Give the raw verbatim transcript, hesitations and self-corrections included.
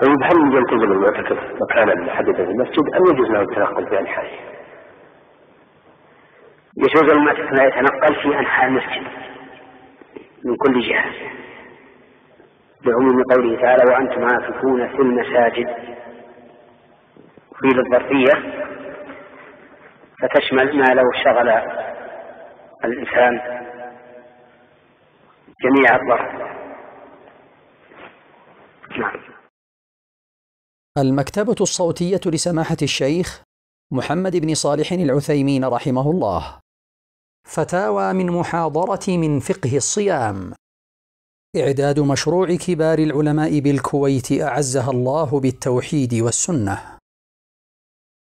طيب هل يلتزم المعتكف مكانا محددا في المسجد أم يجوز له التنقل في أنحائه؟ يجوز المعتكف لا يتنقل في أنحاء المسجد من كل جهة بعموم قوله تعالى وأنتم عاكفون في المساجد في الظرفية فتشمل ما لو شغل الإنسان جميع الظرف. نعم. المكتبة الصوتية لسماحة الشيخ محمد بن صالح العثيمين رحمه الله. فتاوى من محاضرة من فقه الصيام. إعداد مشروع كبار العلماء بالكويت أعزها الله بالتوحيد والسنة.